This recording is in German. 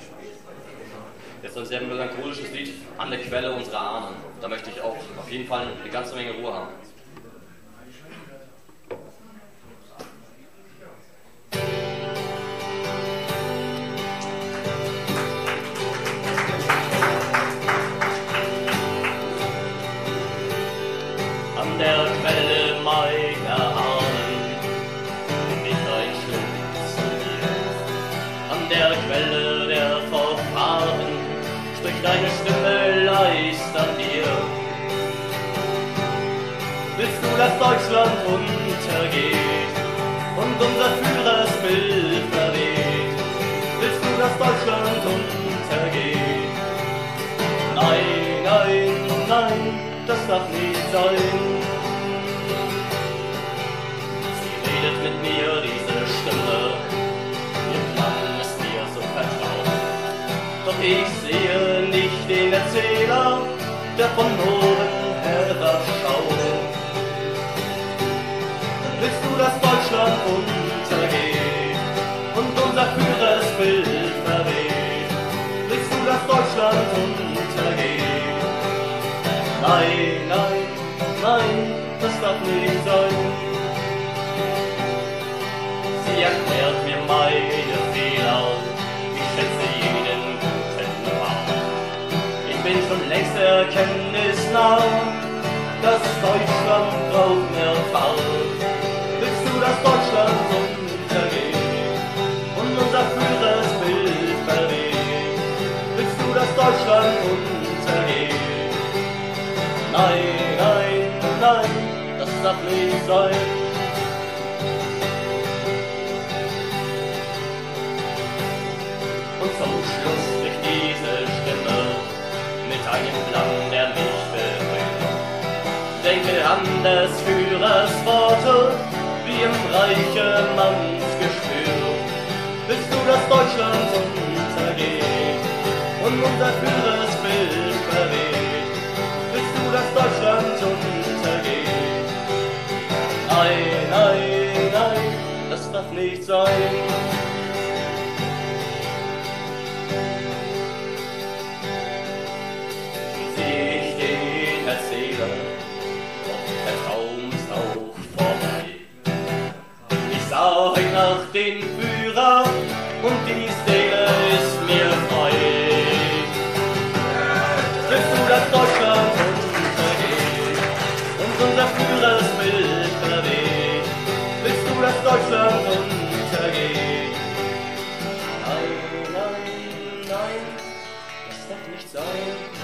Jetzt ein sehr melancholisches Lied an der Quelle unserer Ahnen. Da möchte ich auch auf jeden Fall eine ganze Menge Ruhe haben. An der Quelle meiner Ahnen bin ich ein Schluck zu dir. An der Quelle der Vorfahren spricht deine Stimme leist an dir. Willst du, dass Deutschland untergeht und unser Führersbild verweht? Willst du, dass Deutschland untergeht? Nein, nein, nein, das darf nicht sein. Sie redet mit mir, diese Stimme, ihr Klang ist mir so vertraut. Doch ich sehe nicht den Erzähler, der von oben herabschaut. Willst du, dass Deutschland untergeht und unser Führersbild verweht? Willst du, dass Deutschland untergeht? Nein, nein, nein, das darf nicht sein. Sie erklärt mir meine Fehler, ich schätze jeden guten Rat. Ich bin schon längst erkenntnisnah, dass Deutschland braucht mehr Fahrt. Willst du, dass Deutschland untergeht und unser Führersbild verweht? Willst du, dass Deutschland untergeht? Nein, nein, nein, das darf nicht sein. Und zum Schluss durch diese Stimme mit einem Klang, der mich berührt. Denke an des Führers Worte, wie im Reiche Manns Gespür. Willst du, dass Deutschland untergeht und unser Führersbild verweht? Willst du, dass Deutschland untergeht? Nein, nein, nein, das darf nicht sein. Sieh ich den Erzähler, doch der Traum ist auch vorbei. Ich sah heute Nacht den Führer und die Seele ist mir frei. Willst du, dass Deutschland untergeht und unser Führersbild verweht? Willst du, dass Deutschland untergeht? Nein, nein, nein, das darf nicht sein.